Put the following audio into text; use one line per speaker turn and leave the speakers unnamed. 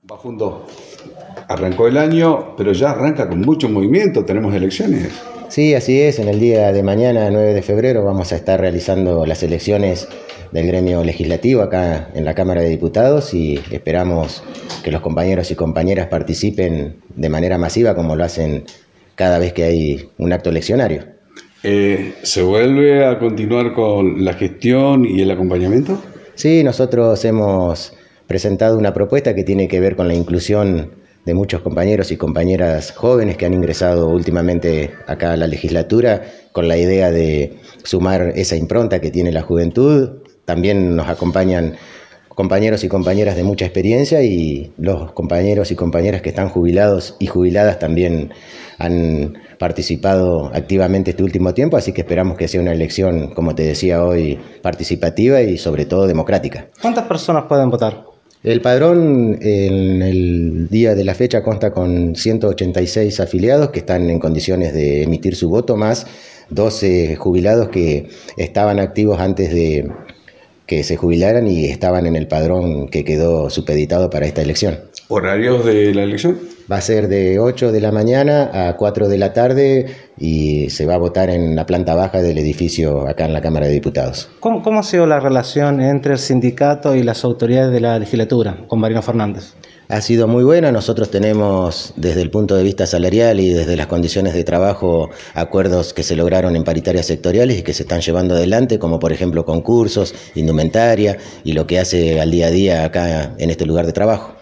Bafundo, arrancó el año, pero ya arranca con mucho movimiento, tenemos elecciones.
Sí, así es. En el día de mañana, 9 de febrero, vamos a estar realizando las elecciones del gremio legislativo acá en la Cámara de Diputados y esperamos que los compañeros y compañeras participen de manera masiva como lo hacen cada vez que hay un acto eleccionario.
¿Se vuelve a continuar con la gestión y el acompañamiento?
Sí, nosotros hemos presentado una propuesta que tiene que ver con la inclusión de muchos compañeros y compañeras jóvenes que han ingresado últimamente acá a la legislatura con la idea de sumar esa impronta que tiene la juventud. También nos acompañan compañeros y compañeras de mucha experiencia y los compañeros y compañeras que están jubilados y jubiladas también han participado activamente este último tiempo, así que esperamos que sea una elección, como te decía hoy, participativa y sobre todo democrática.
¿Cuántas personas pueden votar?
El padrón en el día de la fecha consta con 186 afiliados que están en condiciones de emitir su voto, más 12 jubilados que estaban activos antes de que se jubilaran y estaban en el padrón que quedó supeditado para esta elección.
¿Horarios de la elección?
Va a ser de 8 de la mañana a 4 de la tarde y se va a votar en la planta baja del edificio acá en la Cámara de Diputados.
¿Cómo ha sido la relación entre el sindicato y las autoridades de la legislatura con Mariano Fernández?
Ha sido muy buena. Nosotros tenemos desde el punto de vista salarial y desde las condiciones de trabajo acuerdos que se lograron en paritarias sectoriales y que se están llevando adelante, como por ejemplo concursos, indumentaria y lo que hace al día a día acá en este lugar de trabajo.